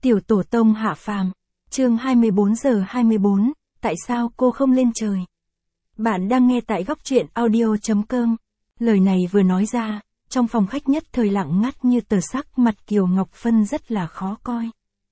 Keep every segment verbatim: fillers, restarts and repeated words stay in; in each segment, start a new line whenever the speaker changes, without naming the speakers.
Tiểu tổ tông hạ phàm, chương hai mươi bốn giờ hai mươi bốn, tại sao cô không lên trời? Bạn đang nghe tại góc truyện audio chấm com. Lời này vừa nói ra, trong phòng khách nhất thời lặng ngắt như tờ sắc, mặt Kiều Ngọc Phân rất là khó coi.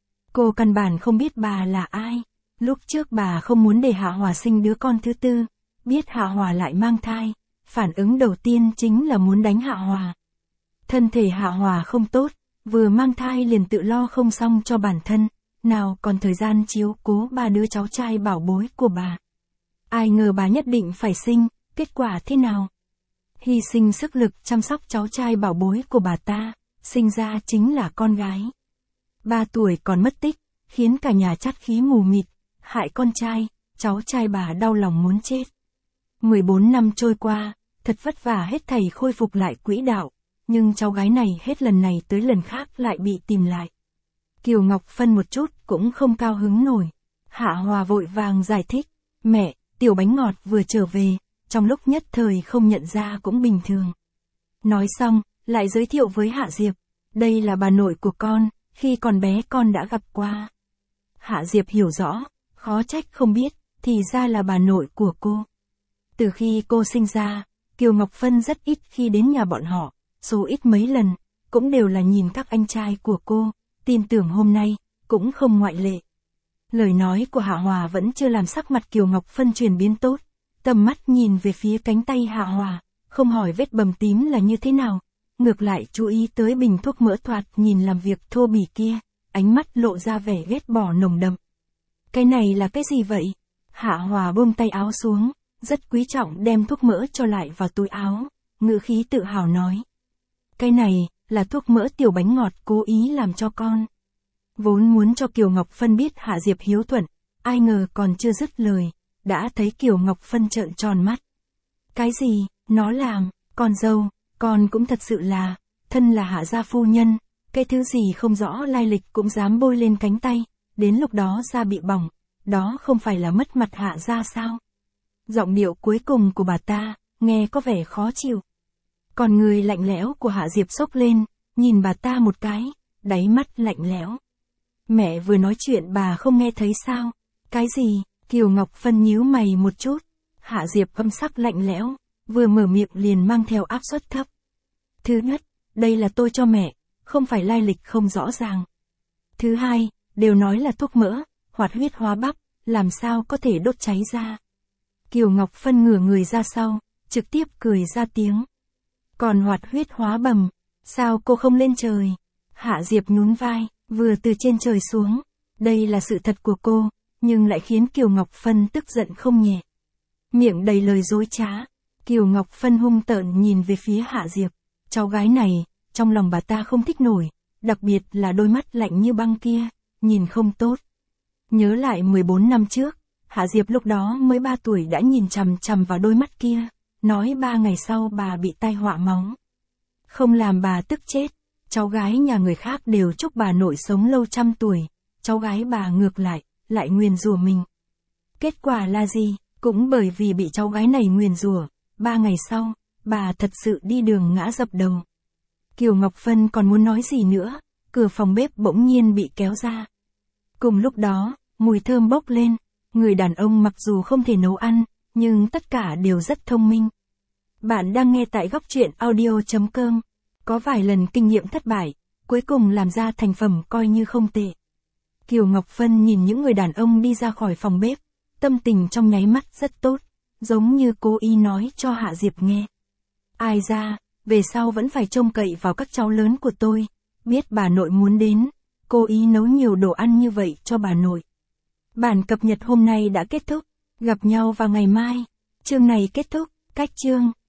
Cô căn bản không biết bà là ai. Lúc trước bà không muốn để Hạ Hòa sinh đứa con thứ tư, biết Hạ Hòa lại mang thai, phản ứng đầu tiên chính là muốn đánh Hạ Hòa. Thân thể Hạ Hòa không tốt, vừa mang thai liền tự lo không xong cho bản thân, nào còn thời gian chiếu cố ba đứa cháu trai bảo bối của bà. Ai ngờ bà nhất định phải sinh, kết quả thế nào? Hy sinh sức lực chăm sóc cháu trai bảo bối của bà ta, sinh ra chính là con gái. Ba tuổi còn mất tích, khiến cả nhà chát khí mù mịt, hại con trai, cháu trai bà đau lòng muốn chết. mười bốn năm trôi qua, thật vất vả hết thảy khôi phục lại quỹ đạo, nhưng cháu gái này hết lần này tới lần khác lại bị tìm lại. Kiều Ngọc Phân một chút cũng không cao hứng nổi. Hạ Hòa vội vàng giải thích, mẹ, tiểu bánh ngọt vừa trở về, trong lúc nhất thời không nhận ra cũng bình thường. Nói xong, lại giới thiệu với Hạ Diệp, đây là bà nội của con, khi còn bé con đã gặp qua. Hạ Diệp hiểu rõ, khó trách không biết, thì ra là bà nội của cô. Từ khi cô sinh ra, Kiều Ngọc Phân rất ít khi đến nhà bọn họ, số ít mấy lần, cũng đều là nhìn các anh trai của cô, tin tưởng hôm nay, cũng không ngoại lệ. Lời nói của Hạ Hòa vẫn chưa làm sắc mặt Kiều Ngọc Phân chuyển biến tốt, tầm mắt nhìn về phía cánh tay Hạ Hòa, không hỏi vết bầm tím là như thế nào, ngược lại chú ý tới bình thuốc mỡ thoạt nhìn làm việc thô bỉ kia, ánh mắt lộ ra vẻ ghét bỏ nồng đậm. Cái này là cái gì vậy? Hạ Hòa buông tay áo xuống, rất quý trọng đem thuốc mỡ cho lại vào túi áo, ngữ khí tự hào nói. Cái này, là thuốc mỡ tiểu bánh ngọt cố ý làm cho con. Vốn muốn cho Kiều Ngọc Phân biết Hạ Diệp hiếu thuận, ai ngờ còn chưa dứt lời, đã thấy Kiều Ngọc Phân trợn tròn mắt. Cái gì, nó làm, con dâu, con cũng thật sự là, thân là Hạ gia phu nhân, cái thứ gì không rõ lai lịch cũng dám bôi lên cánh tay, đến lúc đó da bị bỏng, đó không phải là mất mặt Hạ gia sao? Giọng điệu cuối cùng của bà ta, nghe có vẻ khó chịu. Còn người lạnh lẽo của Hạ Diệp sốc lên, nhìn bà ta một cái, đáy mắt lạnh lẽo. Mẹ vừa nói chuyện bà không nghe thấy sao? Cái gì? Kiều Ngọc Phân nhíu mày một chút. Hạ Diệp âm sắc lạnh lẽo, vừa mở miệng liền mang theo áp suất thấp. Thứ nhất, đây là tôi cho mẹ, không phải lai lịch không rõ ràng. Thứ hai, đều nói là thuốc mỡ, hoạt huyết hóa bắp, làm sao có thể đốt cháy ra. Kiều Ngọc Phân ngửa người ra sau, trực tiếp cười ra tiếng. Còn hoạt huyết hóa bầm, sao cô không lên trời? Hạ Diệp nhún vai, vừa từ trên trời xuống. Đây là sự thật của cô, nhưng lại khiến Kiều Ngọc Phân tức giận không nhẹ. Miệng đầy lời dối trá, Kiều Ngọc Phân hung tợn nhìn về phía Hạ Diệp. Cháu gái này, trong lòng bà ta không thích nổi, đặc biệt là đôi mắt lạnh như băng kia, nhìn không tốt. Nhớ lại mười bốn năm trước, Hạ Diệp lúc đó mới ba tuổi đã nhìn chằm chằm vào đôi mắt kia, nói ba ngày sau bà bị tai họa máu. Không làm bà tức chết, cháu gái nhà người khác đều chúc bà nội sống lâu trăm tuổi, cháu gái bà ngược lại, lại nguyền rủa mình. Kết quả là gì? Cũng bởi vì bị cháu gái này nguyền rủa, ba ngày sau, bà thật sự đi đường ngã dập đầu. Kiều Ngọc Phân còn muốn nói gì nữa, cửa phòng bếp bỗng nhiên bị kéo ra. Cùng lúc đó, mùi thơm bốc lên, người đàn ông mặc dù không thể nấu ăn, nhưng tất cả đều rất thông minh. Bạn đang nghe tại góc truyện audio chấm com. Có vài lần kinh nghiệm thất bại, cuối cùng làm ra thành phẩm coi như không tệ. Kiều Ngọc Phân nhìn những người đàn ông đi ra khỏi phòng bếp, tâm tình trong nháy mắt rất tốt, giống như cố ý nói cho Hạ Diệp nghe. Ai ra, về sau vẫn phải trông cậy vào các cháu lớn của tôi, biết bà nội muốn đến, cố ý nấu nhiều đồ ăn như vậy cho bà nội. Bản cập nhật hôm nay đã kết thúc, gặp nhau vào ngày mai. Chương này kết thúc, cách chương.